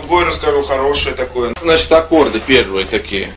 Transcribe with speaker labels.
Speaker 1: другой расскажу, хорошее такое.
Speaker 2: Значит, аккорды первые такие.